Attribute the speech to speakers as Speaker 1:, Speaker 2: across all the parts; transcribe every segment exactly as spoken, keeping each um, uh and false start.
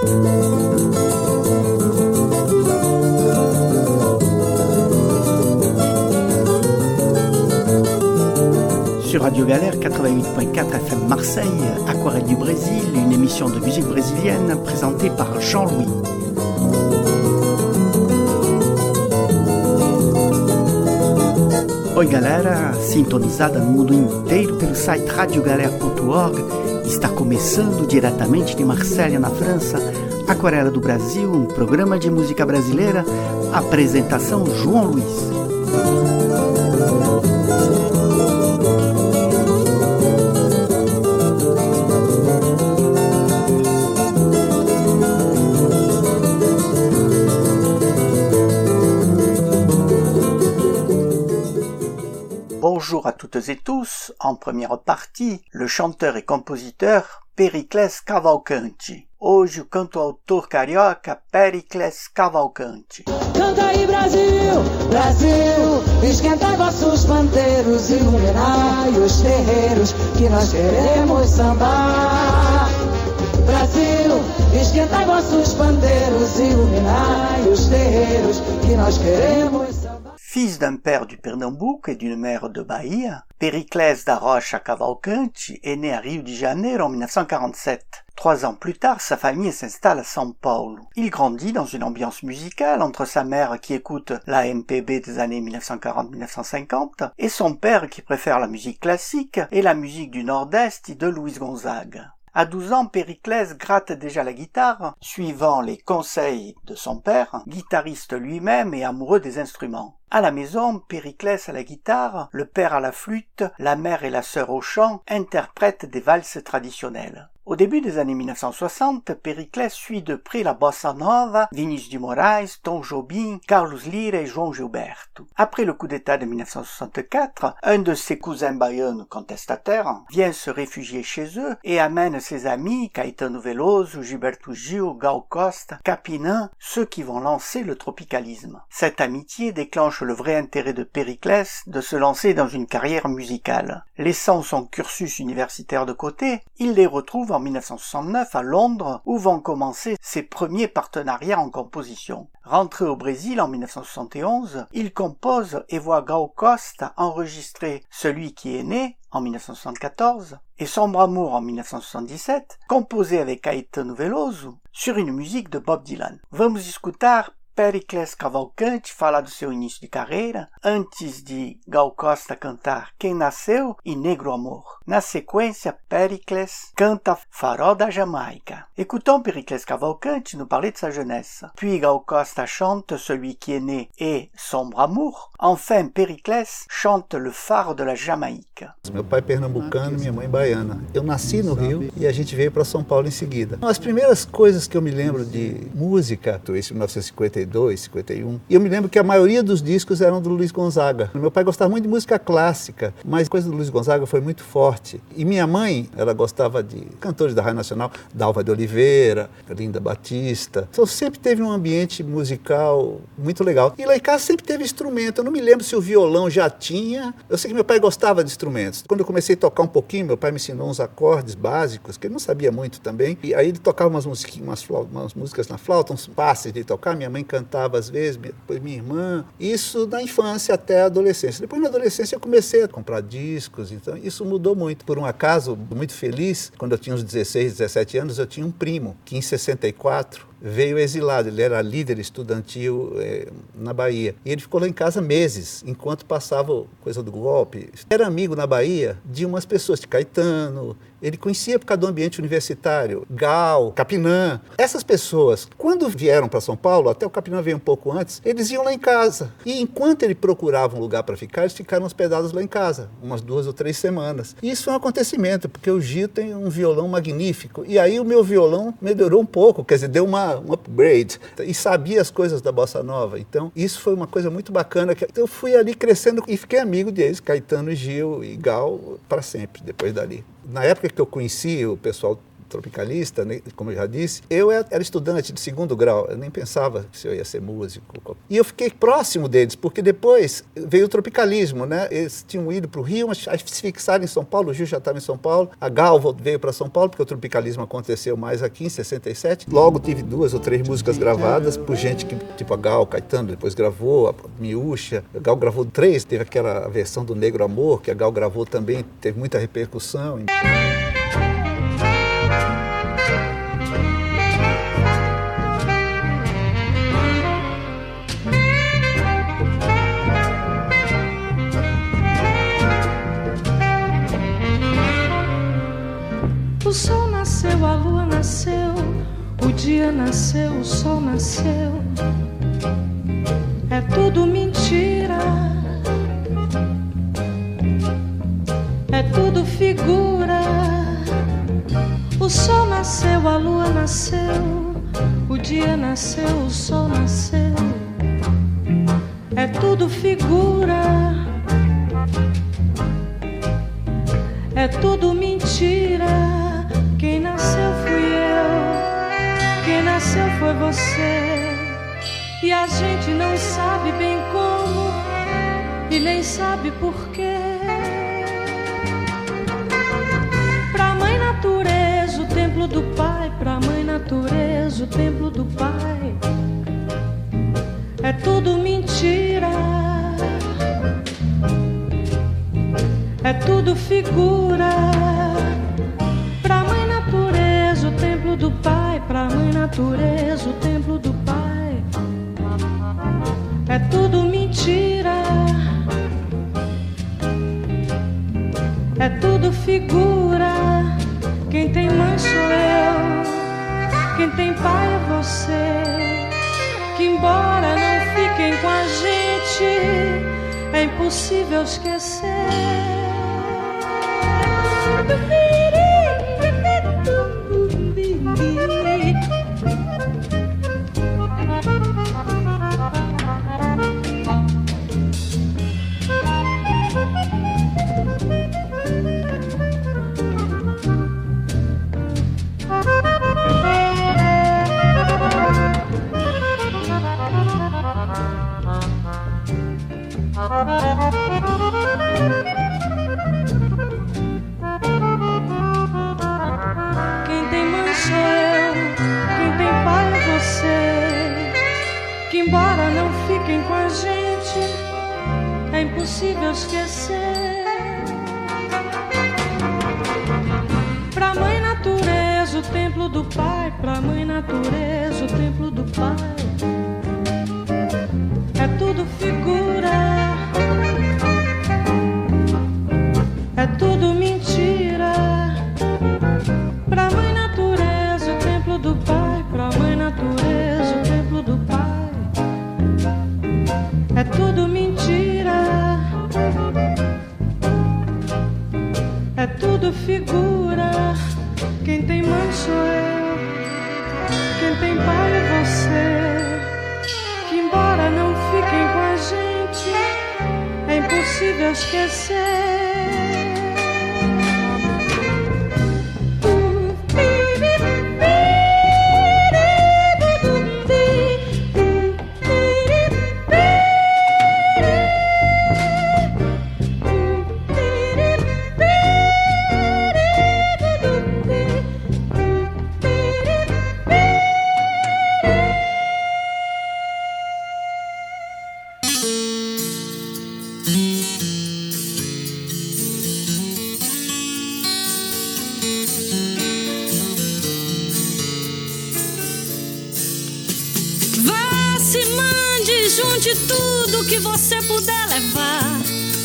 Speaker 1: Sur Radio Galère quatre-vingt-huit point quatre F M Marseille, Aquarelle du Brésil, une émission de musique brésilienne présentée par Jean-Louis. Oi galera, sintonizada no mundo inteiro pelo site radio galera ponto org, está começando diretamente de Marselha, na França, Aquarela do Brasil, um programa de música brasileira, apresentação João Luiz. Bonjour à toutes et tous. En première partie, le chanteur et compositeur Pericles Cavalcanti. Hoje o canto-autor carioca Pericles Cavalcanti.
Speaker 2: Canta aí Brasil, Brasil, esquentai vossos pandeiros, iluminai os terreiros, que nós queremos sambar. Brasil, esquentai vossos pandeiros, iluminai os terreiros, que nós queremos sambar.
Speaker 1: Fils d'un père du Pernambuco et d'une mère de Bahia, Pericles da Rocha Cavalcanti est né à Rio de Janeiro en dix-neuf cent quarante-sept. Trois ans plus tard, sa famille s'installe à São Paulo. Il grandit dans une ambiance musicale entre sa mère qui écoute la M P B des années dix-neuf cent quarante à dix-neuf cent cinquante et son père qui préfère la musique classique et la musique du Nord-Est de Luis Gonzaga. À douze ans, Pericles gratte déjà la guitare, suivant les conseils de son père, guitariste lui-même et amoureux des instruments. À la maison, Pericles à la guitare, le père à la flûte, la mère et la sœur au chant interprètent des valses traditionnelles. Au début des années dix-neuf cent soixante, Pericles suit de près la bossa nova, Vinícius de Moraes, Tom Jobim, Carlos Lyra et João Gilberto. Après le coup d'État de dix-neuf cent soixante-quatre, un de ses cousins baianos contestataires vient se réfugier chez eux et amène ses amis Caetano Veloso, Gilberto Gil, Gal Costa, Capinã, ceux qui vont lancer le tropicalisme. Cette amitié déclenche le vrai intérêt de Pericles de se lancer dans une carrière musicale. Laissant son cursus universitaire de côté, il les retrouve en dix-neuf cent soixante-neuf à Londres où vont commencer ses premiers partenariats en composition. Rentré au Brésil en dix-neuf cent soixante et onze, il compose et voit Gal Costa enregistrer Celui qui est né en dix-neuf cent soixante-quatorze et Sombre Amour en dix-neuf cent soixante-dix-sept, composé avec Caetano Veloso sur une musique de Bob Dylan. Vamos escutar Pericles Cavalcanti falar do seu início de carreira, antes de Gal Costa cantar Quem Nasceu e Negro Amor. Na sequência, Pericles canta Farol da Jamaica. Écoutons Pericles Cavalcanti nous parler de sa jeunesse. Puis Gal Costa chante Celui qui est né et Sombre Amour. Enfin, Pericles chante Le Faro de la Jamaíca.
Speaker 3: Meu pai é pernambucano, minha mãe baiana. Eu nasci no Rio e a gente veio para São Paulo em seguida. As primeiras coisas que eu me lembro de música, isso em mil novecentos e cinquenta e dois, cinquenta e um, e eu me lembro que a maioria dos discos eram do Luis Gonzaga. Meu pai gostava muito de música clássica, mas a coisa do Luis Gonzaga foi muito forte. E minha mãe, ela gostava de cantores da Rádio Nacional, Dalva de Oliveira, Linda Batista. Então sempre teve um ambiente musical muito legal. E lá em casa sempre teve instrumento. Eu não me lembro se o violão já tinha. Eu sei que meu pai gostava de instrumentos. Quando eu comecei a tocar um pouquinho, meu pai me ensinou uns acordes básicos, que ele não sabia muito também. E aí ele tocava umas, umas, flautas, umas músicas na flauta, uns passes de tocar. Minha mãe cantava às vezes, depois minha irmã. Isso da infância até a adolescência. Depois na adolescência eu comecei a comprar discos, então isso mudou muito. Por um acaso, muito feliz, quando eu tinha uns dezesseis, dezessete anos, eu tinha um primo que em sessenta e quatro veio exilado, ele era líder estudantil é, na Bahia. E ele ficou lá em casa meses, enquanto passava coisa do golpe. Era amigo na Bahia de umas pessoas, de Caetano, ele conhecia por causa do ambiente universitário, Gal, Capinã. Essas pessoas, quando vieram para São Paulo, até o Capinã veio um pouco antes, eles iam lá em casa. E enquanto ele procurava um lugar para ficar, eles ficaram hospedados lá em casa, umas duas ou três semanas. E isso foi um acontecimento, porque o Gil tem um violão magnífico. E aí o meu violão melhorou um pouco, quer dizer, deu uma um upgrade, e sabia as coisas da bossa nova. Então, isso foi uma coisa muito bacana. Que eu fui ali crescendo e fiquei amigo deles, Caetano, Gil e Gal, para sempre, depois dali. Na época que eu conheci o pessoal tropicalista, né, como eu já disse, eu era estudante de segundo grau, eu nem pensava se eu ia ser músico. E eu fiquei próximo deles, porque depois veio o tropicalismo, né? Eles tinham ido para o Rio, mas se fixaram em São Paulo, o Gil já estava em São Paulo, a Gal veio para São Paulo, porque o tropicalismo aconteceu mais aqui em sessenta e sete. Logo tive duas ou três músicas gravadas por gente que, tipo a Gal, Caetano, depois gravou, a Miúcha, a Gal gravou três, teve aquela versão do Negro Amor, que a Gal gravou também, teve muita repercussão.
Speaker 2: O sol nasceu, a lua nasceu, o dia nasceu, o sol nasceu. É tudo mentira, é tudo figura. O sol nasceu, a lua nasceu, o dia nasceu, o sol nasceu. É tudo figura, é tudo mentira. Quem nasceu fui eu, quem nasceu foi você. E a gente não sabe bem como e nem sabe porquê. Pra mãe natureza o templo do pai, pra mãe natureza o templo do pai. É tudo mentira, é tudo figura. Pra mãe natureza o templo do pai, pra mãe natureza o templo do pai. É tudo mentira, é tudo figura. Quem tem mãe sou eu, quem tem pai é você. Que embora não fiquem com a gente, é impossível esquecer. Quem tem mãe sou eu, quem tem pai é você. Que embora não fiquem com a gente, é impossível esquecer. Pra mãe natureza o templo do pai, pra mãe natureza o templo do pai. É tudo figura, é tudo mentira. Pra mãe natureza o templo do pai, pra mãe natureza o templo do pai. É tudo mentira, é tudo figura. Quem tem mãe sou eu, quem tem pai é você. Que embora não fiquem com a gente, é impossível esquecer. Junte tudo que você puder levar.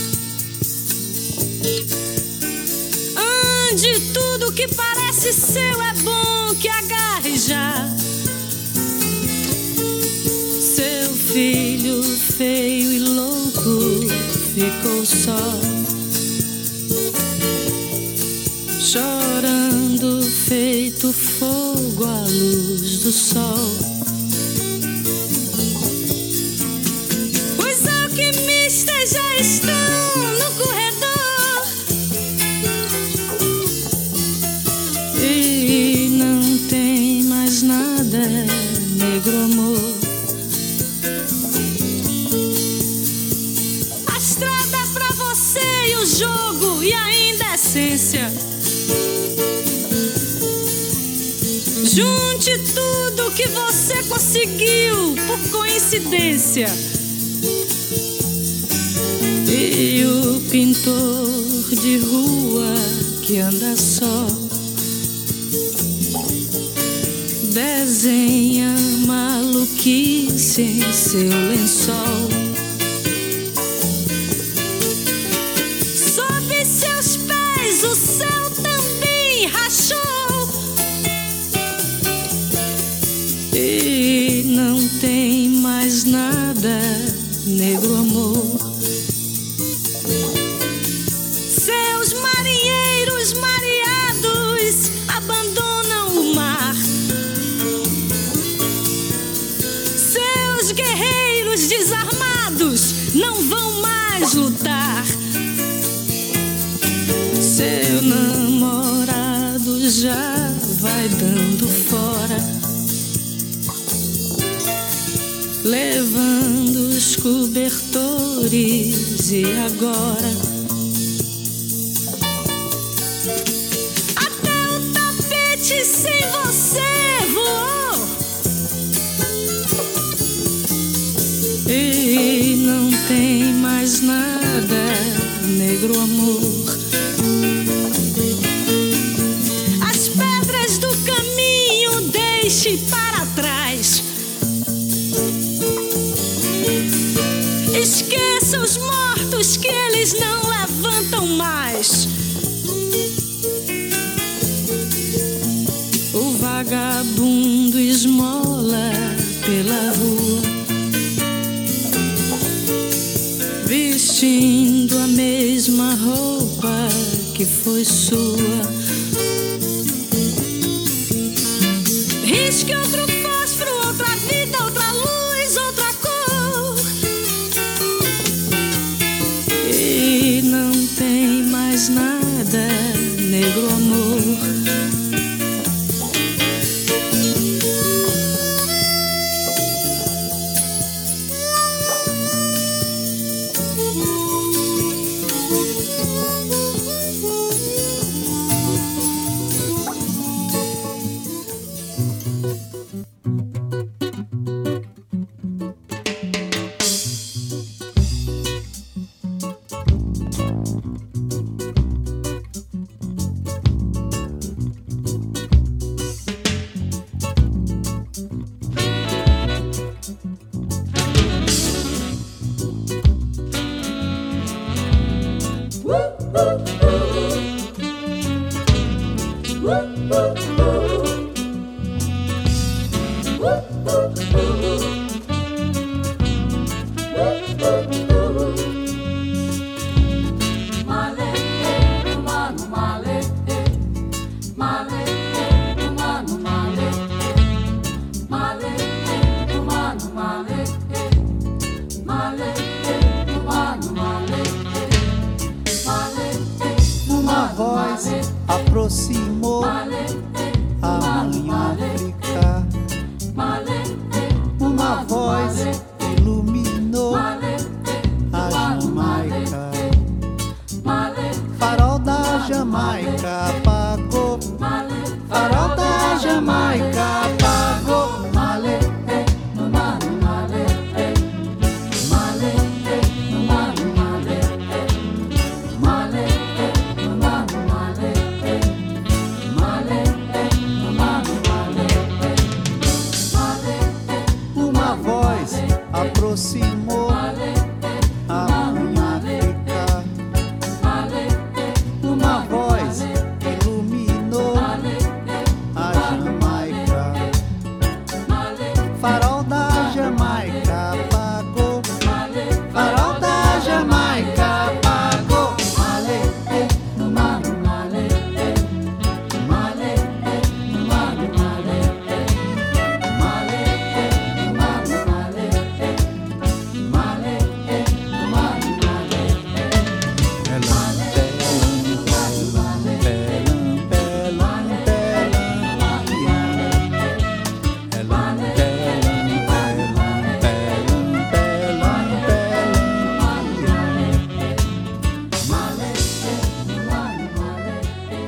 Speaker 2: Ande tudo que parece seu, é bom que agarre já. Seu filho feio e louco ficou só, chorando feito fogo à luz do sol. Já estão no corredor e nada, negro amor. A estrada é pra você e o jogo e ainda a essência. Junte tudo que você conseguiu por coincidência. E o pintor de rua que anda só desenha maluquice em seu lençol. Sob seus pés o céu também rachou. E não tem mais nada, negro amor. Seus marinheiros mareados abandonam o mar. Seus guerreiros desarmados não vão mais lutar. Seu namorado já vai dando fora, levando os cobertores. E agora até o tapete sem você voou. E não tem mais nada, negro amor. As pedras do caminho deixe para trás. Esqueça os mortos que eles não levantam mais. O vagabundo esmola pela rua, vestindo a mesma roupa que foi sua. Risque outro fósforo, outra vida, outra luz, outra cor. E não tem mais nada, negro amor.
Speaker 3: Aproximou a mãe África. Uma voz iluminou a Jamaica. Farol da Jamaica apagou. Farol da Jamaica apagou. Aproximou a mãe África. Uma voz iluminou a Jamaica. Farol da Jamaica apagou. Farol da Jamaica apagou.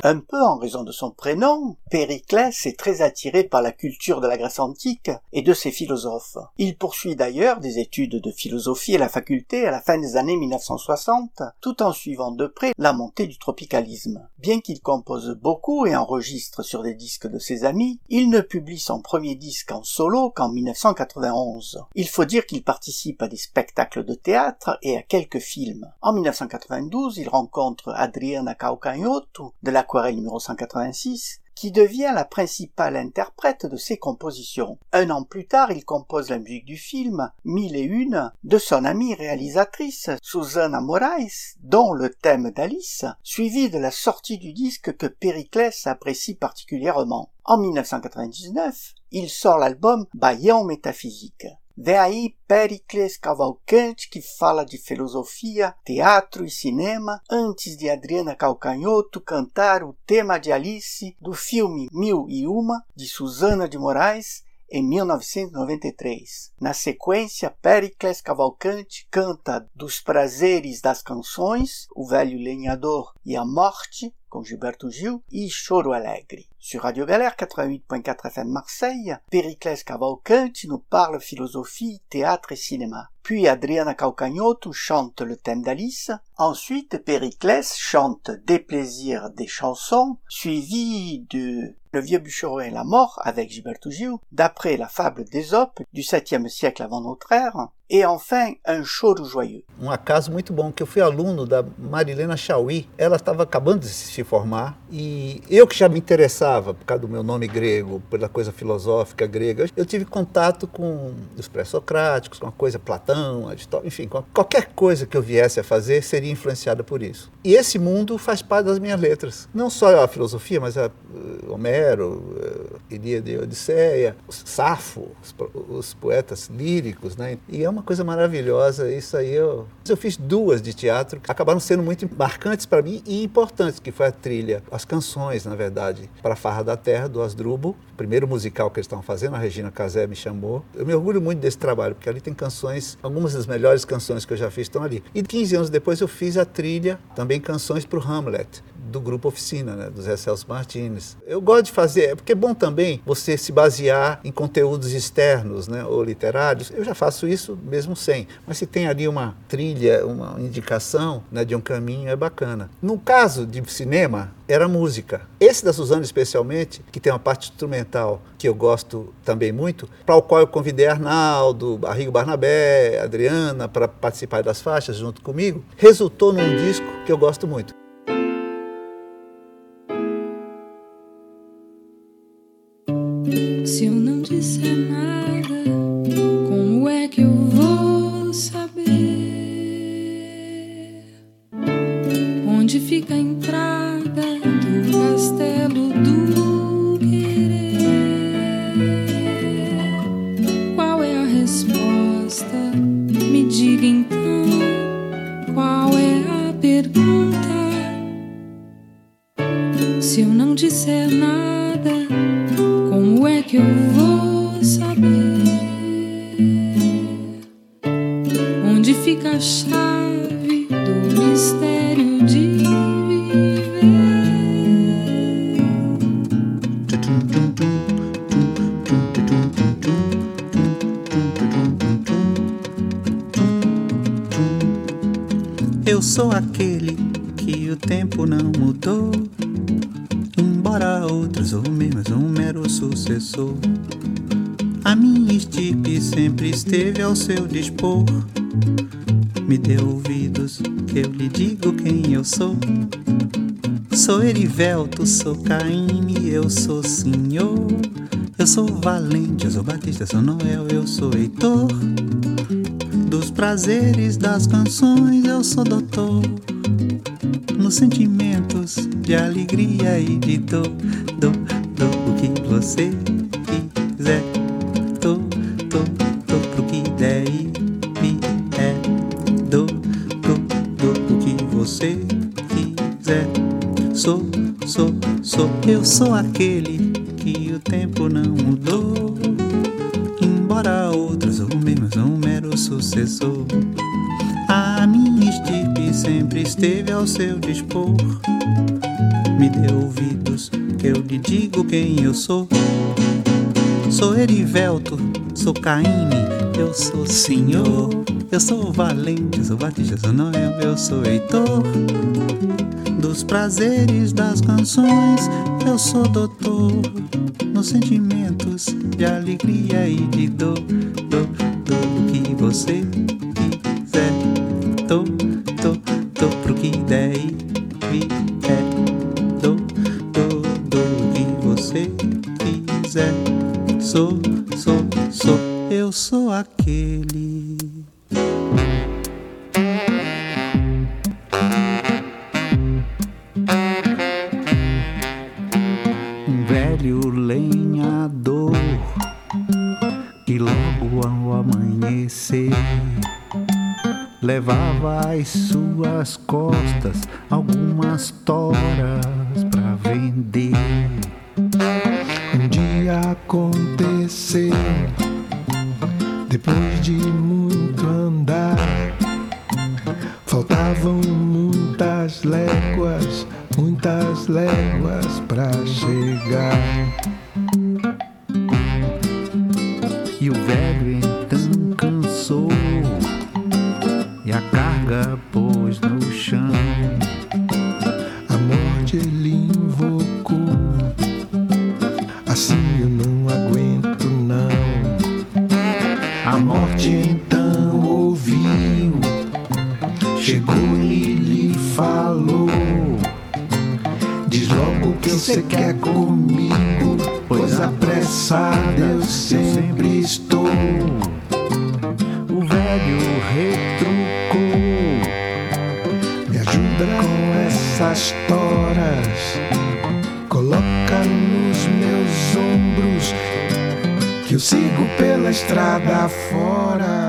Speaker 1: Un peu en raison de son prénom, Périclès est très attiré par la culture de la Grèce antique et de ses philosophes. Il poursuit d'ailleurs des études de philosophie à la faculté à la fin des années mille neuf cent soixante, tout en suivant de près la montée du tropicalisme. Bien qu'il compose beaucoup et enregistre sur des disques de ses amis, il ne publie son premier disque en solo qu'en mille neuf cent quatre-vingt-onze. Il faut dire qu'il participe à des spectacles de théâtre et à quelques films. En mille neuf cent quatre-vingt-douze, il rencontre Adriana Caocagnotu de l'Aquarelle numéro cent quatre-vingt-six, qui devient la principale interprète de ses compositions. Un an plus tard, il compose la musique du film Mille et une de son amie réalisatrice Susana Moraes, dont le thème d'Alice, suivi de la sortie du disque que Périclès apprécie particulièrement. En mille neuf cent quatre-vingt-dix-neuf, il sort l'album Baião Metafísica. Vem aí Périclès Cavalcante, que fala de filosofia, teatro e cinema, antes de Adriana Caocagnotu cantar o tema de Alice do filme Mil e Uma, de Susana de Moraes, em mil novecentos e noventa e três. Na sequência, Périclès Cavalcante canta Dos Prazeres das Canções, O Velho Lenhador e a Morte, com Gilberto Gil, e Choro Alegre. Sur Radio Galère quatre-vingt-huit point quatre F M Marseille, Périclès Cavalcante nous parle philosophie, théâtre et cinéma. Puis Adriana Caocagnotu chante le thème d'Alice. Ensuite, Périclès chante Des plaisirs, des chansons, suivi de Le vieux bûcheron et la mort avec Gilberto Gil, d'après la fable d'Ésope du septième siècle avant notre ère, e enfin Un choro joyeux.
Speaker 3: Um acaso muito bom, que eu fui aluno da Marilena Chauí. Ela estava acabando de se formar e eu que já me interessava por causa do meu nome grego, pela coisa filosófica grega, eu tive contato com os pré-socráticos, com a coisa Platão, Aristóteles, enfim, com qualquer coisa que eu viesse a fazer seria influenciada por isso. E esse mundo faz parte das minhas letras. Não só a filosofia, mas a uh, Homero, uh, Ilíada e Odisseia, Safo, os, os poetas líricos, né? E é uma coisa maravilhosa, isso aí eu... Eu fiz duas de teatro, que acabaram sendo muito marcantes para mim e importantes, que foi a trilha, as canções, na verdade, para a Farra da Terra, do Asdrubal, o primeiro musical que eles estavam fazendo, a Regina Casé me chamou. Eu me orgulho muito desse trabalho, porque ali tem canções, algumas das melhores canções que eu já fiz estão ali. E quinze anos depois eu fiz a trilha, também canções para o Hamlet, do Grupo Oficina, né, do Zé Celso Martins. Eu gosto de fazer, porque é bom também você se basear em conteúdos externos, né, ou literários. Eu já faço isso mesmo sem, mas se tem ali uma trilha, uma indicação, né, de um caminho, é bacana. No caso de cinema, era música. Esse da Susana especialmente, que tem uma parte instrumental que eu gosto também muito, para o qual eu convidei Arnaldo, Arrigo Barnabé, Adriana, para participar das faixas junto comigo, resultou num disco que eu gosto muito.
Speaker 2: Se eu não disser nada, como é que eu vou saber onde fica a entrada do castelo do querer? Qual é a resposta? Me diga então, qual é a pergunta? Se eu não disser nada, como é que eu vou saber onde fica a chave do mistério de viver?
Speaker 4: Eu sou aquele que o tempo não mudou, embora outros ou mesmo um mero sucessor. A minha estipe sempre esteve ao seu dispor. Me dê ouvidos que eu lhe digo quem eu sou. Sou Erivelto, sou Caíme, eu sou Senhor. Eu sou Valente, eu sou Batista, sou Noel, eu sou Heitor. Dos prazeres das canções eu sou doutor. Nos sentimentos de alegria e de dor, dor, dor, o que você quiser. Dor, dor, dor, pro que der e vier. Dor, dor, dor, o que você quiser. Sou, sou, sou, eu sou aquele que o tempo não mudou, embora outros ou mesmo um mero sucessor. A minha estipe sempre esteve ao seu dispor. Me dê ouvidos que eu lhe digo quem eu sou. Sou Erivelto, sou Caíme, eu sou senhor. Eu sou valente, sou Batista, sou Noel, eu sou Heitor. Dos prazeres das canções, eu sou doutor. Nos sentimentos de alegria e de dor. Dor, dor do que você quiser. Tô, tô, tô pro que der e vier. Dor, dor, dor do que você quiser. Sou, sou, sou, eu sou aquele. Um velho lenhador que logo ao amanhecer levava às suas costas algumas toras pra vender.
Speaker 5: Um dia aconteceu, depois de muito andar, faltavam muitas léguas, muitas léguas pra chegar.
Speaker 4: E o velho então cansou e a carga pôs no chão.
Speaker 5: A morte ele invocou, assim eu não aguento não. A morte então ouviu, chegou e lhe falou: diz logo o que você quer comigo, pois apressado eu sempre estou.
Speaker 4: O velho retrucou:
Speaker 5: me ajuda com essas toras, coloca nos meus ombros, que eu sigo pela estrada fora.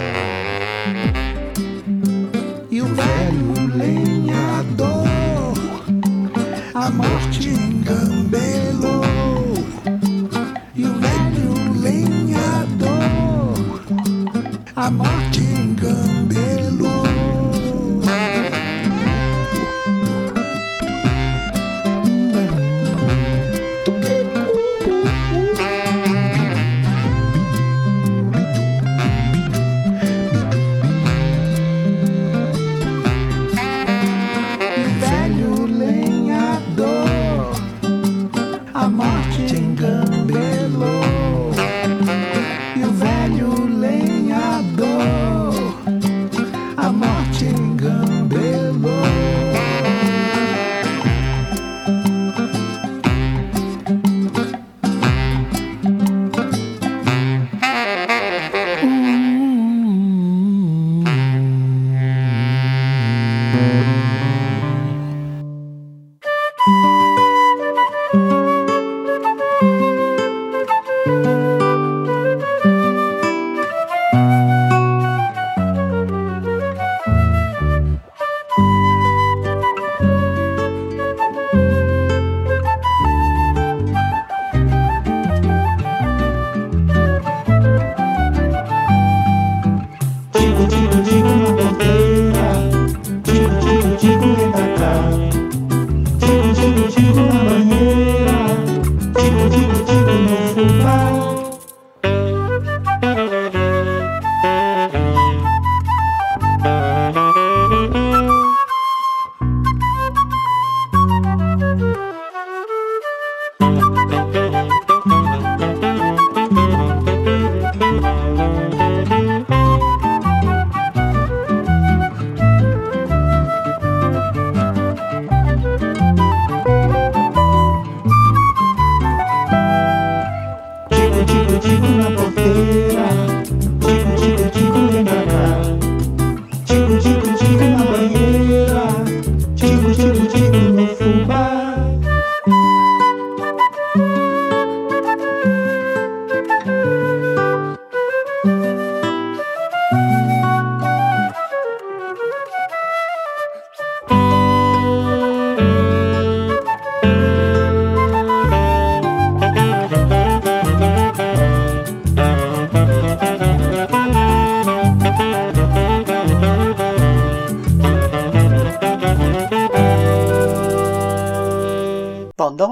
Speaker 5: E o velho lenhador a morte engambelou. E o velho lenhador a morte engambelou.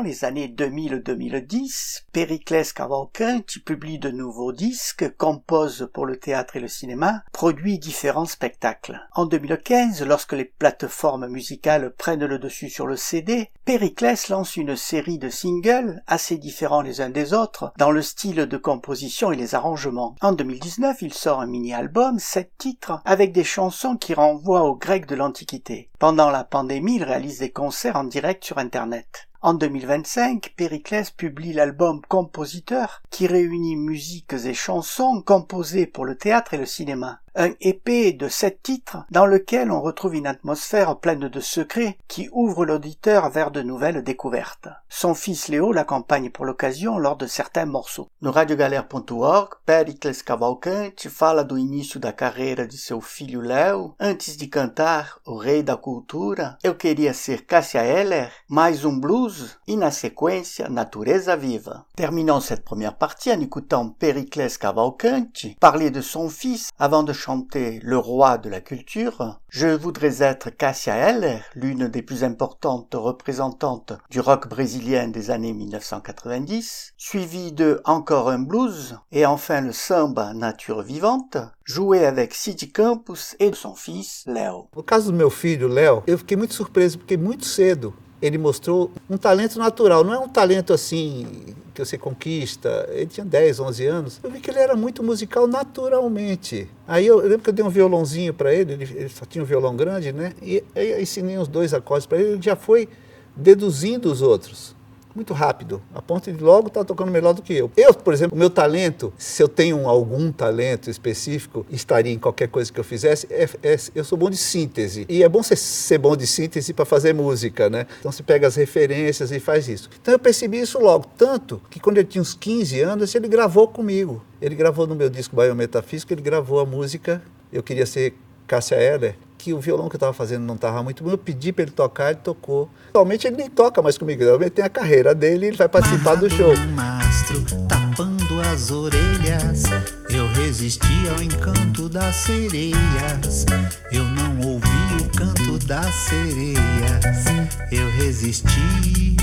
Speaker 1: Durant les années deux mille à deux mille dix, Périclès Cavalcanti publie de nouveaux disques, compose pour le théâtre et le cinéma, produit différents spectacles. En deux mille quinze, lorsque les plateformes musicales prennent le dessus sur le C D, Périclès lance une série de singles assez différents les uns des autres dans le style de composition et les arrangements. En deux mille dix-neuf, il sort un mini-album, sept titres, avec des chansons qui renvoient aux Grecs de l'Antiquité. Pendant la pandémie, il réalise des concerts en direct sur Internet. En deux mille vingt-cinq, Périclès publie l'album Compositeur qui réunit musiques et chansons composées pour le théâtre et le cinéma. Un E P de sept titres dans lequel on retrouve une atmosphère pleine de secrets qui ouvre l'auditeur vers de nouvelles découvertes. Son fils Léo l'accompagne pour l'occasion lors de certains morceaux. No radiogalera ponto org, Périclès Cavalcanti fala do início da carreira de seu filho Léo. Antes de cantar O Rei da Cultura, Eu Queria Ser Cássia Eller, mais um blues e na sequência Natureza Viva. Terminons cette première partie en écoutant Périclès Cavalcanti parler de son fils avant de chanter le roi de la culture. Je voudrais être Cássia Eller, l'une des plus importantes représentantes du rock brésilien des années mille neuf cent quatre-vingt-dix, suivi de Encore un blues et enfin le samba Nature Vivante, joué avec Cid Campos e son fils Léo.
Speaker 3: No caso do meu filho Léo, eu fiquei muito surpreso porque muito cedo ele mostrou um talento natural, não é um talento assim que você conquista. Ele tinha dez, onze anos, eu vi que ele era muito musical naturalmente. Aí eu, eu lembro que eu dei um violãozinho para ele, ele, ele só tinha um violão grande, né? E aí eu ensinei uns dois acordes para ele, ele já foi deduzindo os outros. Muito rápido, a ponto de logo estar tocando melhor do que eu. Eu, por exemplo, o meu talento, se eu tenho algum talento específico, estaria em qualquer coisa que eu fizesse, é, é, eu sou bom de síntese. E é bom você ser bom de síntese para fazer música, né? Então você pega as referências e faz isso. Então eu percebi isso logo, tanto que quando ele tinha uns quinze anos, ele gravou comigo. Ele gravou no meu disco Biometafísico, ele gravou a música Eu Queria Ser Cássia Eller, que o violão que eu estava fazendo não estava muito bom, eu pedi para ele tocar, ele tocou. Atualmente ele nem toca mais comigo, ele tem a carreira dele e ele vai participar do show.
Speaker 4: Mastro, tapando as orelhas, eu resisti ao encanto das sereias. Eu não ouvi o canto das sereias, eu resisti.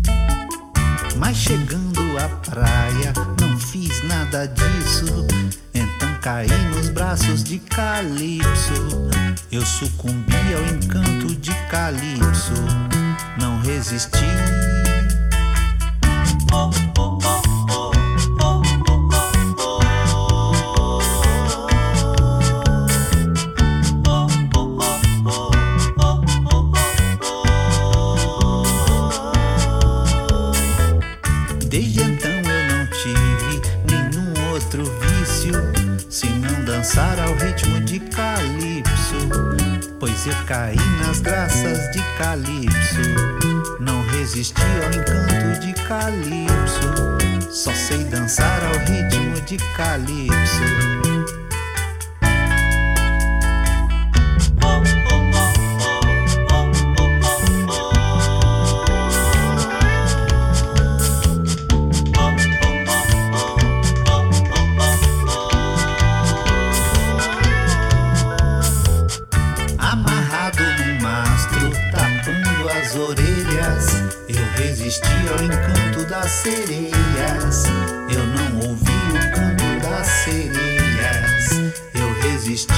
Speaker 4: Mas chegando à praia, não fiz nada disso. Então caí nos braços de Calypso. Eu sucumbi ao encanto de Calypso. Não resisti. Oh, oh, oh, oh, oh, Desde então eu não tive nenhum outro vício, se não dançar ao ritmo de Calypso. Pois eu caí nas graças de Calypso. Não resisti ao encanto de Calypso. Só sei dançar ao ritmo de Calypso. Ao encanto das sereias, eu não ouvi o canto das sereias, eu resisti.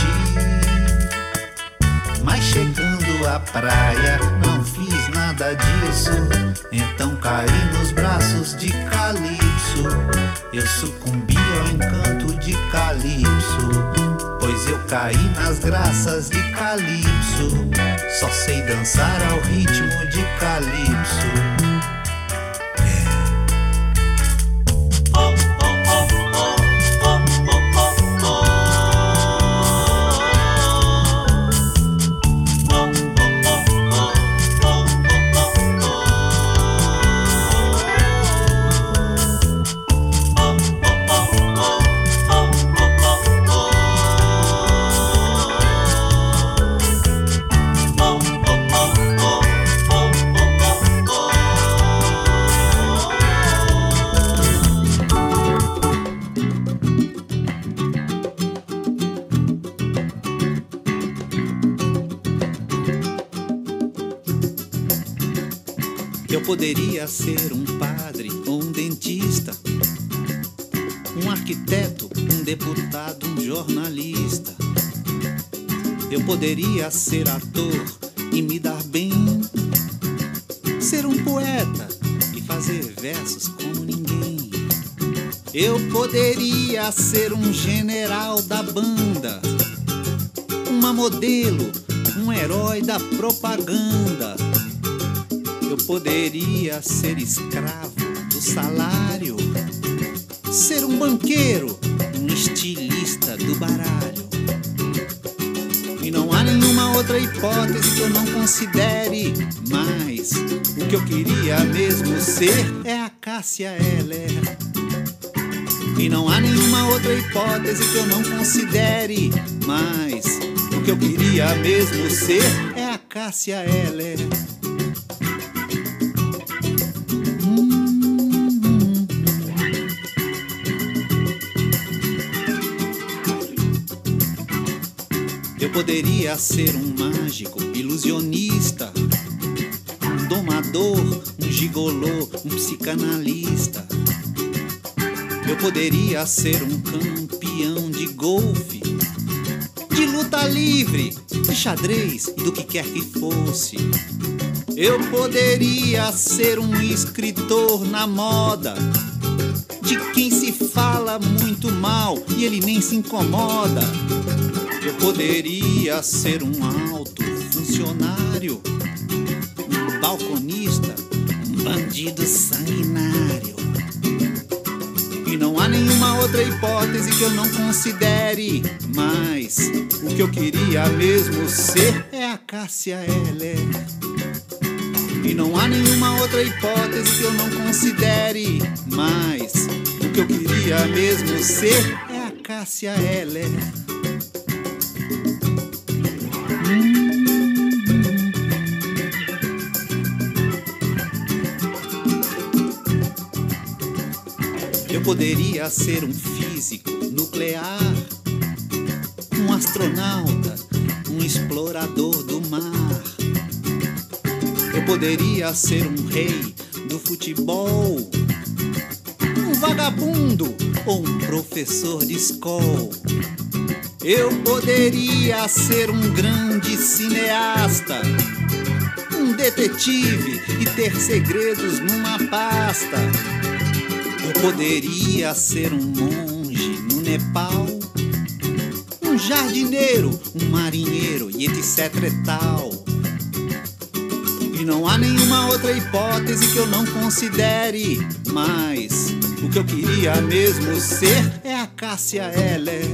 Speaker 4: Mas chegando à praia, não fiz nada disso. Então caí nos braços de Calypso. Eu sucumbi ao encanto de Calypso, pois eu caí nas graças de Calypso. Só sei dançar ao ritmo de Calypso. poderia ser um padre ou um dentista, um arquiteto, um deputado, um jornalista. Eu poderia ser ator e me dar bem, ser um poeta e fazer versos como ninguém. Eu poderia ser um general da banda, uma modelo, um herói da propaganda. Eu poderia ser escravo do salário, ser um banqueiro, um estilista do baralho. E não há nenhuma outra hipótese que eu não considere, mas o que eu queria mesmo ser é a Cássia Eller. E não há nenhuma outra hipótese que eu não considere, mas o que eu queria mesmo ser é a Cássia Eller. Eu poderia ser um mágico, ilusionista, um domador, um gigolô, um psicanalista. Eu poderia ser um campeão de golfe, de luta livre, de xadrez e do que quer que fosse. Eu poderia ser um escritor na moda, de quem se fala muito mal e ele nem se incomoda. Eu poderia ser um alto funcionário, um balconista, um bandido sanguinário. E não há nenhuma outra hipótese que eu não considere, mas o que eu queria mesmo ser é a Cássia Eller. E não há nenhuma outra hipótese que eu não considere, mas o que eu queria mesmo ser é a Cássia Eller. Eu poderia ser um físico nuclear, um astronauta, um explorador do mar. Eu poderia ser um rei do futebol, um vagabundo ou um professor de escola. Eu poderia ser um grande cineasta, um detetive e ter segredos numa pasta. Eu poderia ser um monge no Nepal, um jardineiro, um marinheiro e etc e tal. E não há nenhuma outra hipótese que eu não considere, mas o que eu queria mesmo ser é a Cássia Eller.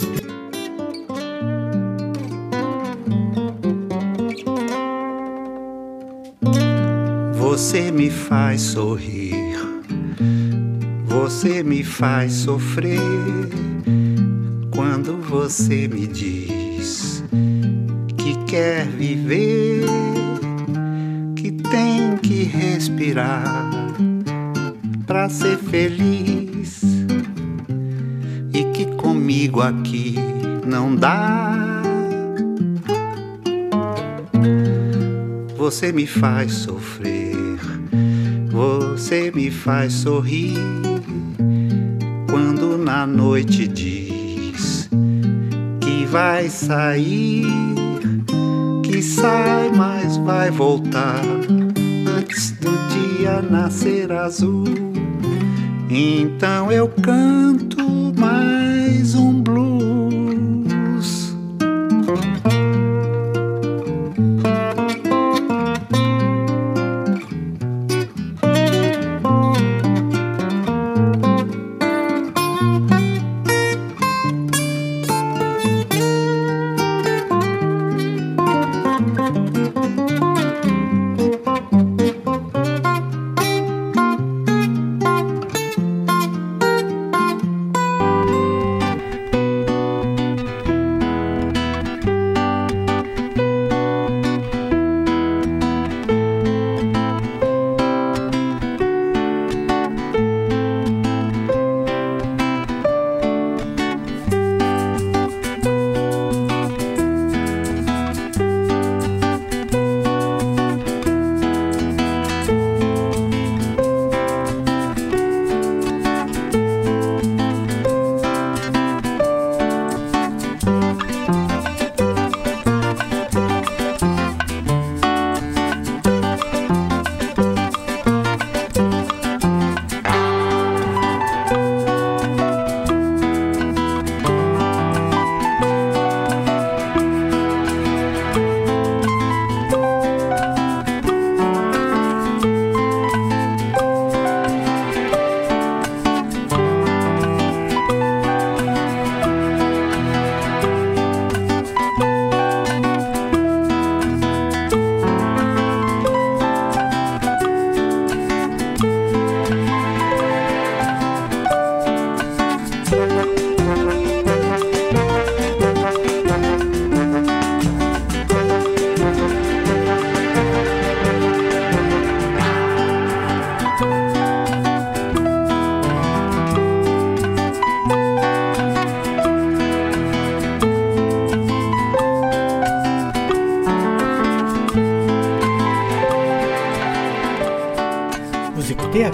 Speaker 4: Você me faz sorrir, você me faz sofrer, quando você me diz que quer viver, que tem que respirar pra ser feliz, e que comigo aqui não dá. Você me faz sofrer, você me faz sorrir, quando na noite diz que vai sair, que sai, mas vai voltar antes do dia nascer azul. Então eu canto mais um blues.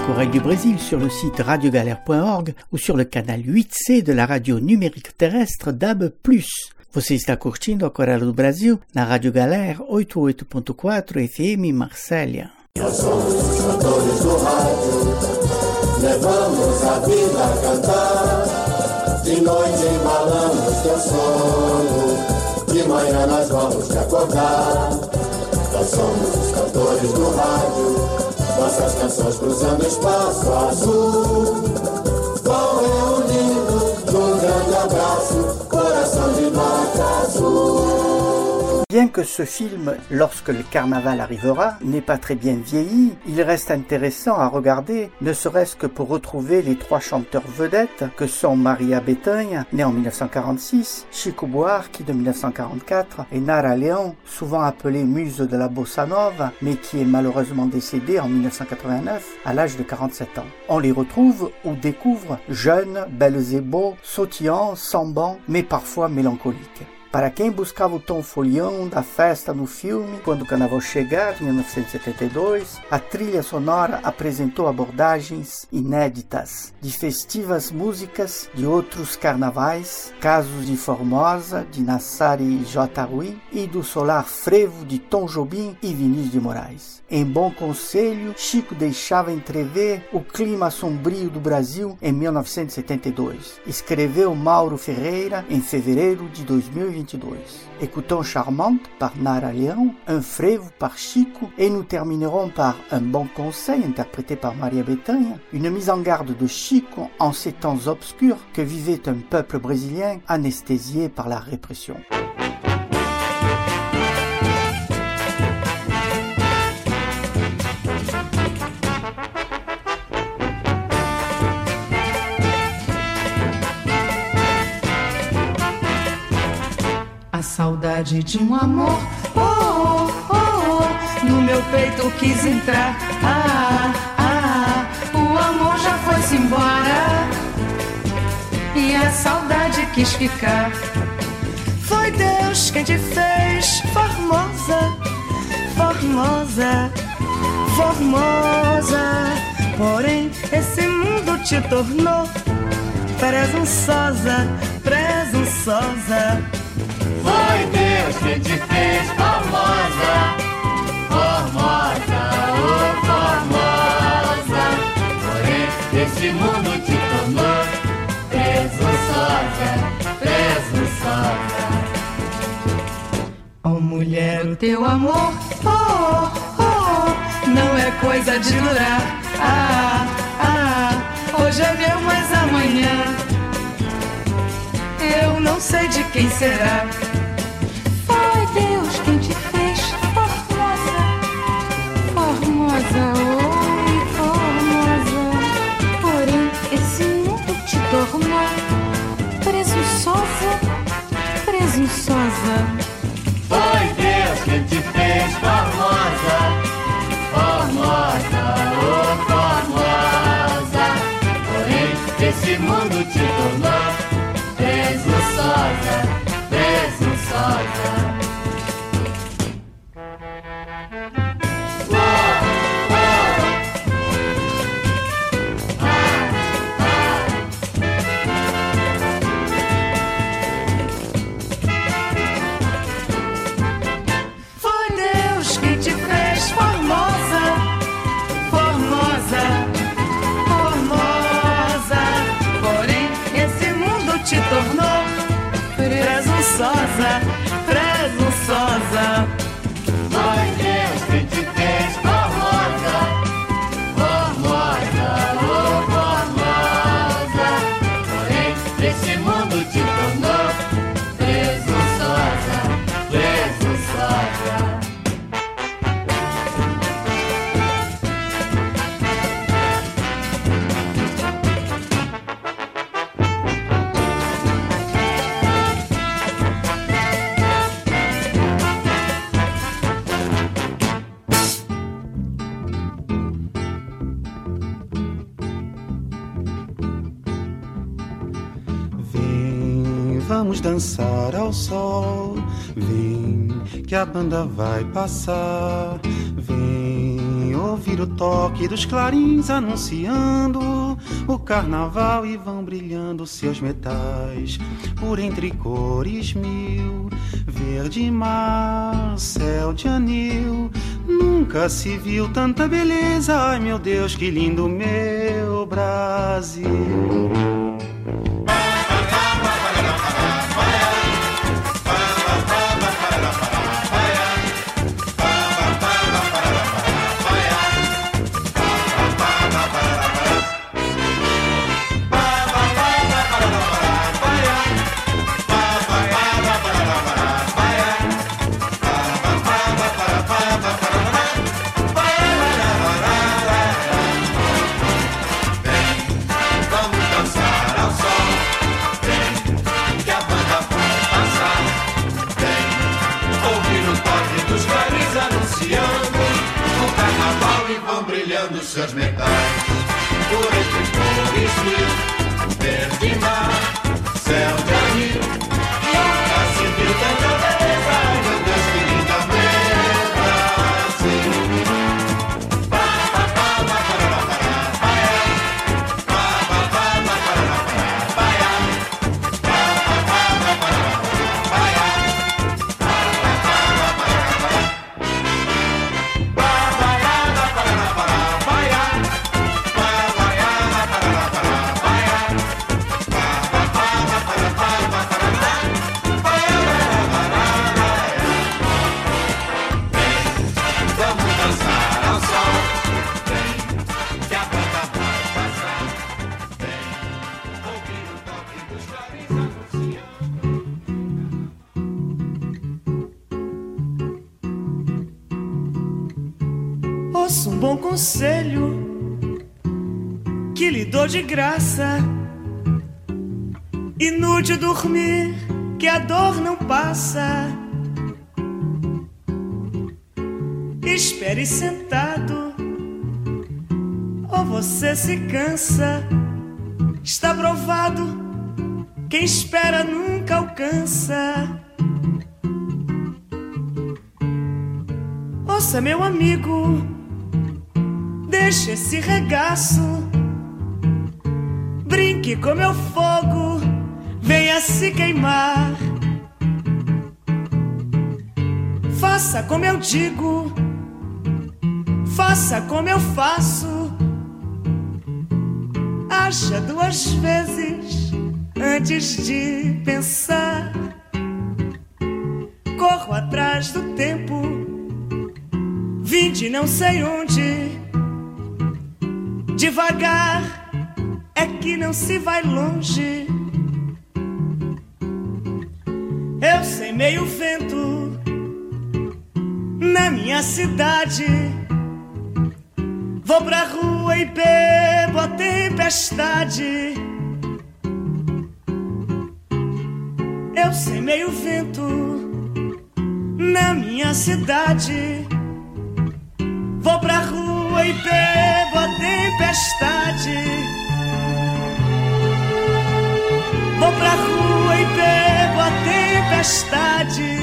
Speaker 1: chorale du Brésil sur le site radio galère point org ou sur le canal huit C de la radio numérique terrestre D A B plus. Você está curtindo a Chorale do Brasil na Rádio Galera oitenta e oito ponto quatro F M Marsella.
Speaker 6: Nós somos os cantores do rádio, levamos a vida a cantar. De noite embalamos teu sono, de manhã nós vamos te acordar. Nós somos os cantores do rádio, nossas canções cruzando espaço azul. Vão reunindo num grande abraço, coração de nota azul.
Speaker 1: Bien que ce film, lorsque le carnaval arrivera, n'ait pas très bien vieilli, il reste intéressant à regarder, ne serait-ce que pour retrouver les trois chanteurs vedettes que sont Maria Bethânia, née en mille neuf cent quarante-six, Chico Buarque de mille neuf cent quarante-quatre et Nara Leão, souvent appelée muse de la bossa nova, mais qui est malheureusement décédée en mille neuf cent quatre-vingt-neuf à l'âge de quarante-sept ans. On les retrouve ou découvre jeunes, belles et beaux, sautillants, sambants, mais parfois mélancoliques. Para quem buscava o tom folião da festa no filme, quando o carnaval chegar, em mil novecentos e setenta e dois, a trilha sonora apresentou abordagens inéditas de festivas músicas de outros carnavais, casos de Formosa, de Nassari Jataruí e do solar frevo de Tom Jobim e Vinícius de Moraes. Em Bom Conselho, Chico deixava entrever o clima sombrio do Brasil em mil novecentos e setenta e dois. Escreveu Mauro Ferreira em fevereiro de dois mil e vinte e dois. Écoutons Charmante par Nara Leão, Un Frevo par Chico et nous terminerons par Un Bon Conseil interprété par Maria Bethânia, une mise en garde de Chico en ces temps obscurs que vivait un peuple brésilien anesthésié par la répression.
Speaker 2: A saudade de um amor, oh, oh, oh, oh, no meu peito quis entrar, ah, ah, o amor já foi-se embora e a saudade quis ficar. Foi Deus quem te fez formosa, formosa, formosa, porém esse mundo te tornou presunçosa, presunçosa.
Speaker 6: Foi Deus que te fez formosa, formosa, oh formosa. Porém, esse mundo te tornou presunçosa, presunçosa.
Speaker 2: Oh mulher, o teu amor, oh, oh, oh, não é coisa de durar. Ah, ah, hoje é meu, mas amanhã eu não sei de quem será. Foi Deus quem te fez formosa, formosa, oi, formosa. Porém, esse mundo te tornou presunçosa, presunçosa.
Speaker 6: Foi Deus que te fez formosa, formosa, oh formosa. Porém, esse mundo te tornou presunçosa, presunçosa.
Speaker 2: Foi Deus quem te fez formosa, formosa, formosa. Porém, esse mundo te tornou presunçosa, presunçosa.
Speaker 6: Foi Deus que te fez formosa, formosa, oh formosa. Porém, esse mundo te tornou presunçosa, presunçosa.
Speaker 4: Vamos dançar ao sol, vem que a banda vai passar. Vem ouvir o toque dos clarins anunciando o carnaval e vão brilhando seus metais por entre cores mil, verde mar, céu de anil. Nunca se viu tanta beleza, ai meu Deus, que lindo meu Brasil.
Speaker 6: Seus metais, por entre cores mil, verde mar, céu de anil. Nunca se viu tanta beleza, ai meu Deus, que linda meu Brasil. Ba, ba, ba, ba, ba, ba, ba, ba, ba, ba, ba, ba, ba, ba,
Speaker 7: Ouça um bom conselho que lhe dou de graça. Inútil dormir, que a dor não passa. Espere sentado, ou você se cansa. Está provado, quem espera nunca alcança. Ouça, meu amigo, deixe esse regaço. Brinque com meu fogo, venha se queimar. Faça como eu digo, faça como eu faço. Acha duas vezes antes de pensar. Corro atrás do tempo, vim de não sei onde. Devagar é que não se vai longe. Eu sei meio vento na minha cidade. Vou pra rua e bebo a tempestade. Eu sei meio vento na minha cidade. Vou pra rua e bebo a tempestade. Vou pra rua e bebo a tempestade.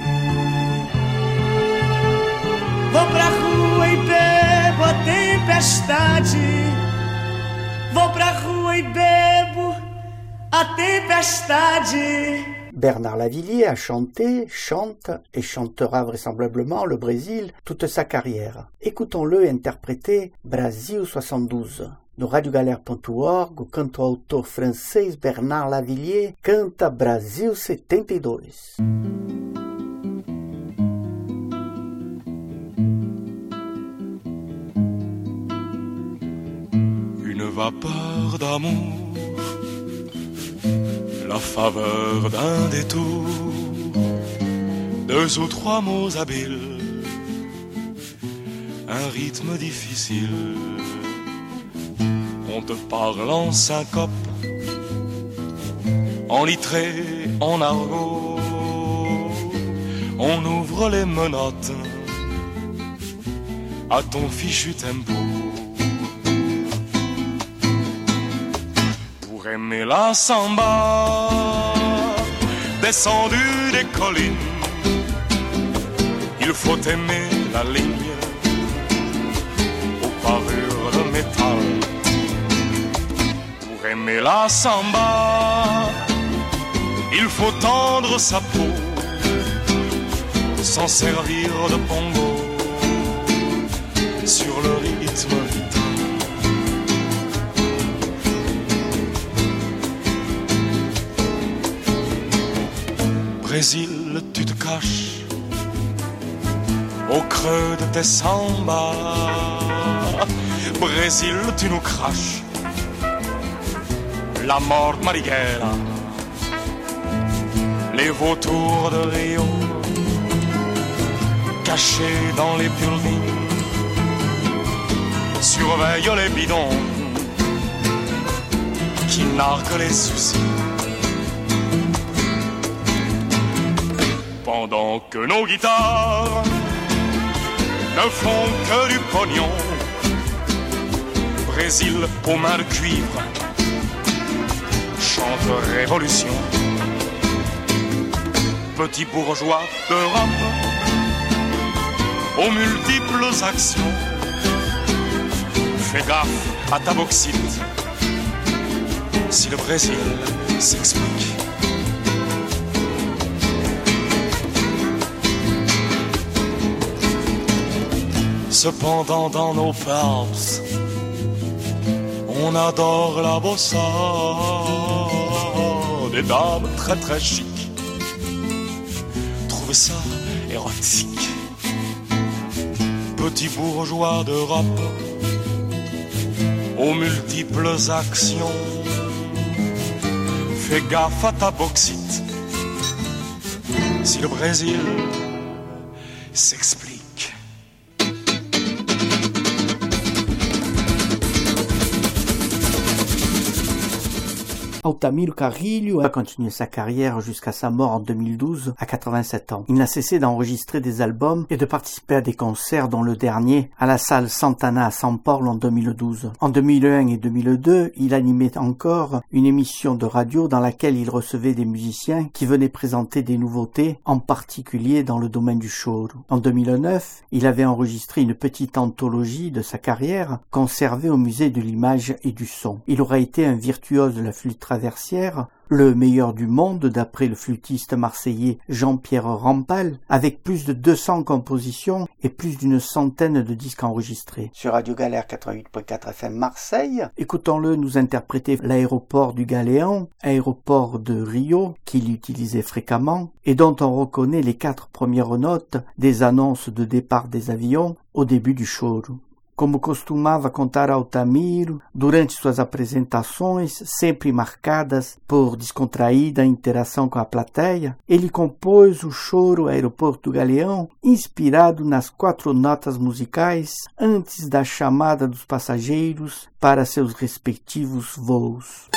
Speaker 7: Vou pra rua e bebo a tempestade. Vou pra rua e bebo a tempestade.
Speaker 1: Bernard Lavilliers a chanté, chante et chantera vraisemblablement le Brésil toute sa carrière. Écoutons-le interpréter Brasil soixante-douze. No rádio galera ponto org, o cantautor francês Bernard Lavilliers canta Brasil setenta e dois.
Speaker 8: Une vapeur d'amour, la faveur d'un détour, deux ou trois mots habiles, un rythme difficile. On te parle en syncope, en litré, en argot. On ouvre les menottes à ton fichu tempo. Pour aimer la samba, descendu des collines, il faut aimer la ligne parure de métal. Pour aimer la samba, il faut tendre sa peau, s'en servir de pongo sur le rythme vital. Brésil, tu te caches au creux de tes sambas. Brésil, tu nous craches la mort Marighella. Les vautours de Rio, cachés dans les buildings, surveillent les bidons qui narguent les soucis. Pendant que nos guitares ne font que du pognon, Brésil aux mains de cuivre chante révolution. Petit bourgeois d'Europe aux multiples actions, fais gaffe à ta bauxite si le Brésil s'explique. Cependant dans nos pubs, on adore la bossa, des dames très très chic, trouvent ça érotique. Petit bourgeois d'Europe, aux multiples actions, fais gaffe à ta bauxite si le Brésil s'explique.
Speaker 1: Altamiro Carrilho a continué sa carrière jusqu'à sa mort en deux mille douze à quatre-vingt-sept ans. Il n'a cessé d'enregistrer des albums et de participer à des concerts, dont le dernier à la salle Santana à São Paulo en deux mille douze. En deux mille un et deux mille deux, il animait encore une émission de radio dans laquelle il recevait des musiciens qui venaient présenter des nouveautés, en particulier dans le domaine du choro. En deux mille neuf, il avait enregistré une petite anthologie de sa carrière conservée au musée de l'image et du son. Il aura été un virtuose de la flûte traversière, le meilleur du monde d'après le flûtiste marseillais Jean-Pierre Rampal, avec plus de deux cents compositions et plus d'une centaine de disques enregistrés. Sur Radio Galère quatre-vingt-huit point quatre F M Marseille, écoutons-le nous interpréter l'aéroport du Galéon, aéroport de Rio, qu'il utilisait fréquemment, et dont on reconnaît les quatre premières notes des annonces de départ des avions au début du choro. Como costumava contar Altamiro, durante suas apresentações, sempre marcadas por descontraída interação com a plateia, ele compôs o choro Aeroporto Galeão, inspirado nas quatro notas musicais antes da chamada dos passageiros para seus respectivos voos.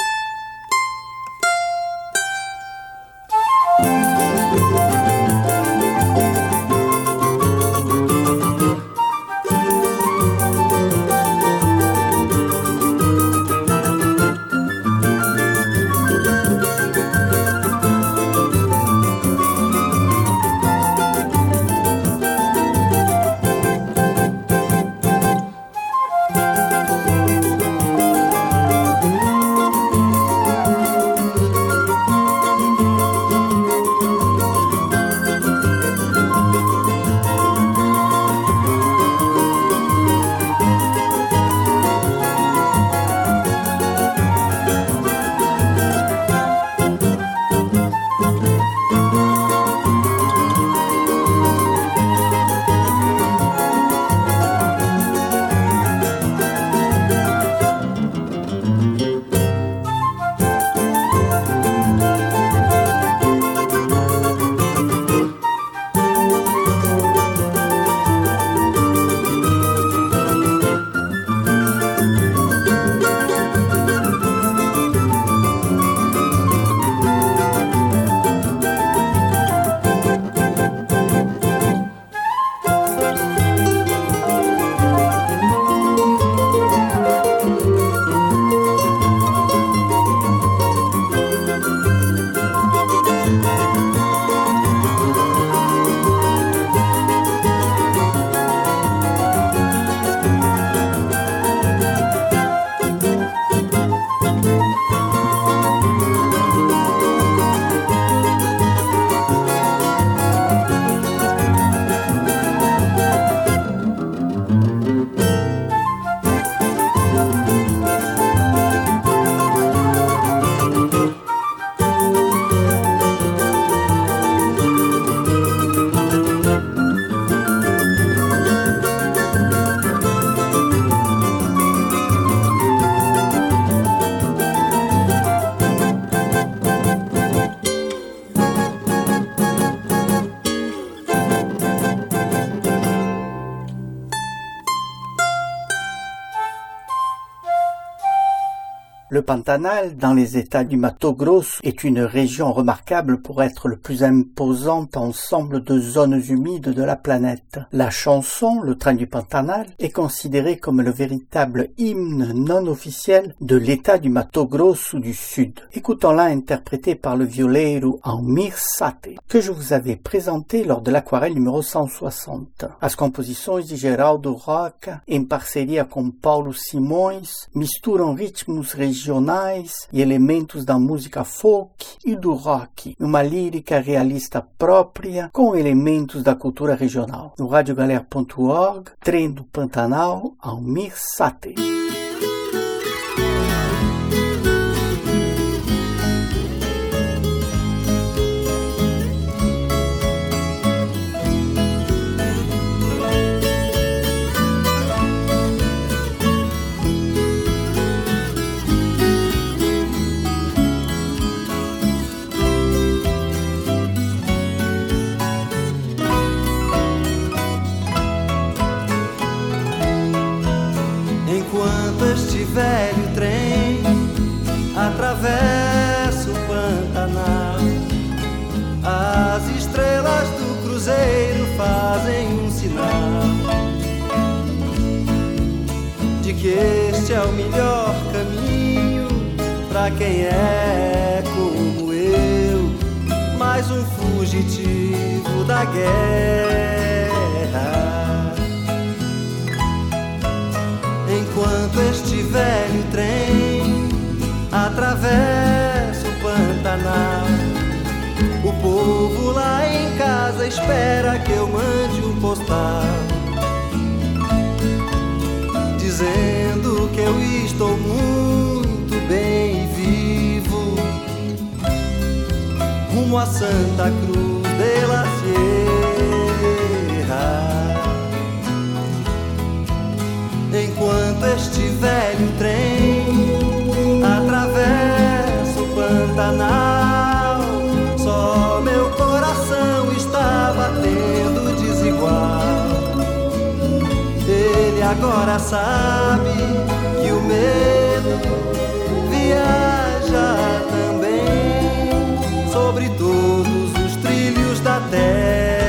Speaker 1: Le Pantanal, dans les États du Mato Grosso, est une région remarquable pour être le plus imposant ensemble de zones humides de la planète. La chanson, Le Train du Pantanal, est considérée comme le véritable hymne non officiel de l'État du Mato Grosso du Sud. Écoutons-la interprétée par le violeiro Almir Sater, que je vous avais présenté lors de l'aquarelle numéro cent soixante. As composições de Geraldo Roca, em parceria com Paulo Simões, misturam ritmos regionais e elementos da música folk e do rock, uma lírica realista própria com elementos da cultura regional. No radiogalera ponto org, Trem do Pantanal, Almir Sater.
Speaker 9: Velho trem atravessa o Pantanal. As estrelas do cruzeiro fazem um sinal de que este é o melhor caminho pra quem é como eu, mais um fugitivo da guerra. Enquanto este velho trem atravessa o Pantanal, o povo lá em casa espera que eu mande um postal dizendo que eu estou muito bem vivo, rumo a Santa Cruz de la Sierra. Enquanto este velho trem atravessa o Pantanal, só meu coração está batendo desigual. Ele agora sabe que o medo viaja também sobre todos os trilhos da terra.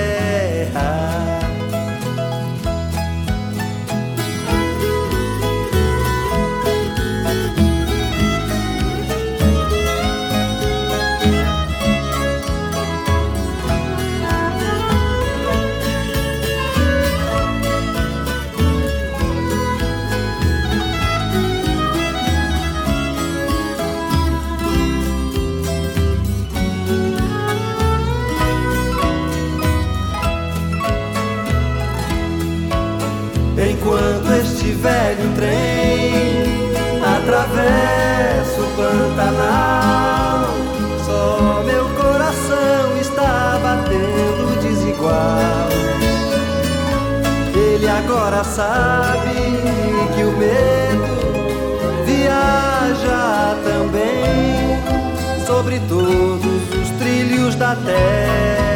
Speaker 9: Enquanto este velho trem atravessa o Pantanal, só meu coração está batendo desigual. Ele agora sabe que o medo viaja também sobre todos os trilhos da terra.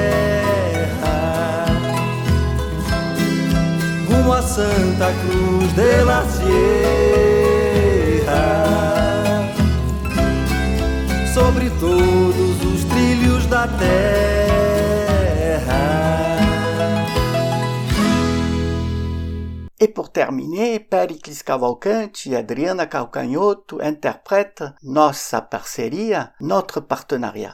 Speaker 9: Rumo a Santa Cruz de la Sierra, sobre todos os trilhos da terra.
Speaker 1: Et pour terminer, Péricles Cavalcanti et Adriana Calcanhoto interprètent Nossa Parceria, notre partenariat.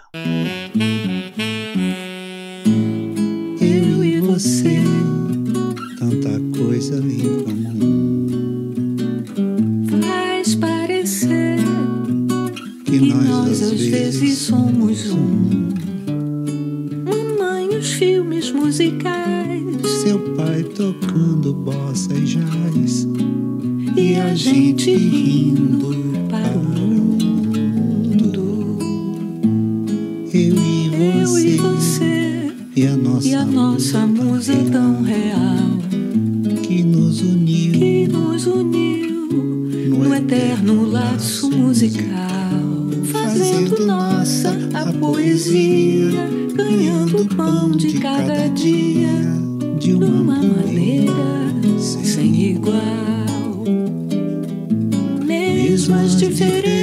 Speaker 4: Eu e você, tanta coisa em comum,
Speaker 2: Faz parecer
Speaker 4: que
Speaker 2: que
Speaker 4: nós,
Speaker 2: nós
Speaker 4: às vezes
Speaker 2: somos um. Mamãe, os filmes musicais,
Speaker 4: seu pai tocando bossa e jazz,
Speaker 2: e a gente rindo para o mundo.
Speaker 4: Eu e
Speaker 2: Eu
Speaker 4: você,
Speaker 2: e você,
Speaker 4: e a nossa,
Speaker 2: e a nossa musa tão real,
Speaker 4: que nos uniu,
Speaker 2: que nos uniu no eterno laço musical, fazendo nossa a poesia, ganhando o pão de cada dia,
Speaker 4: de
Speaker 2: de
Speaker 4: uma
Speaker 2: uma maneira sem igual. Mesmo as diferenças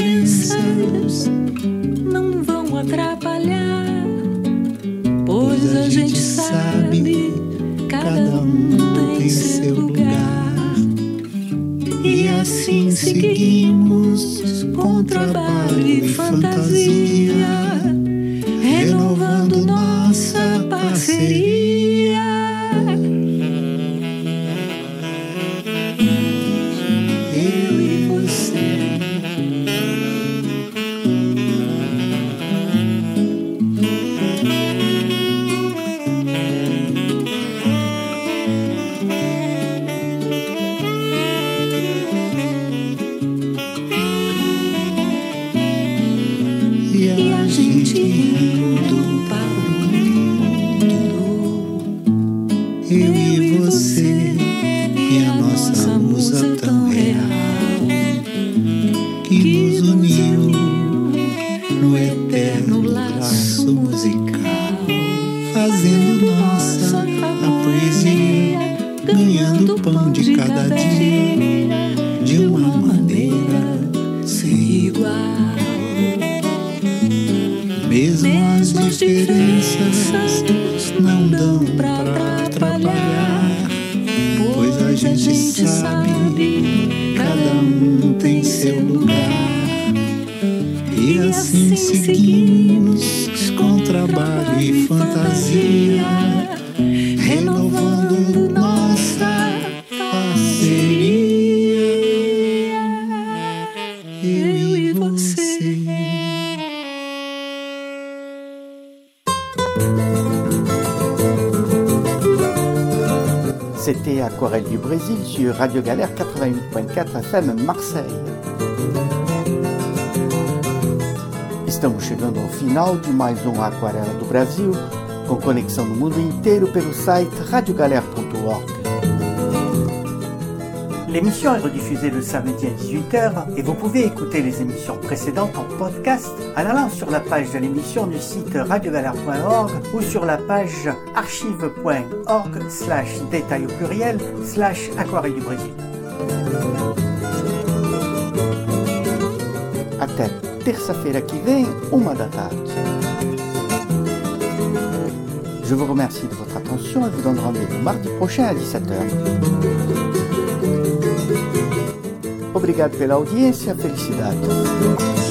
Speaker 4: Pois a gente sabe, cada um tem seu lugar. E assim seguimos com trabalho e fantasia, renovando nossa parceria. Eu e você. E a gente indo para o mundo, eu e você, e a nossa musa tão real, que nos uniu no eterno laço musical, fazendo nossa a poesia, ganhando pão de cada dia, de uma maneira sem igual. Mesmo as diferenças não dão pra atrapalhar, pois a gente sabe, cada um tem seu lugar. E assim seguimos com trabalho e fantasia, renovando nossa parceria. Eu e você.
Speaker 1: C'était Aquarelle du Brésil sur Radio Galère quatre-vingt-huit point quatre F M Marseille. Estamos chegando ao final de mais um Aquarela do Brasil, com conexão no mundo inteiro pelo site radio galère ponto org. L'émission est rediffusée le samedi à dix-huit heures et vous pouvez écouter les émissions précédentes en podcast en allant sur la page de l'émission du site radio galère point org ou sur la page archive point org slash détail au pluriel slash aquarelle du Brésil. Até terça-feira que vem, uma da tarde. Je vous remercie de votre attention et vous donne rendez-vous mardi prochain à dix-sept heures. Obrigado pela audiência, felicidades.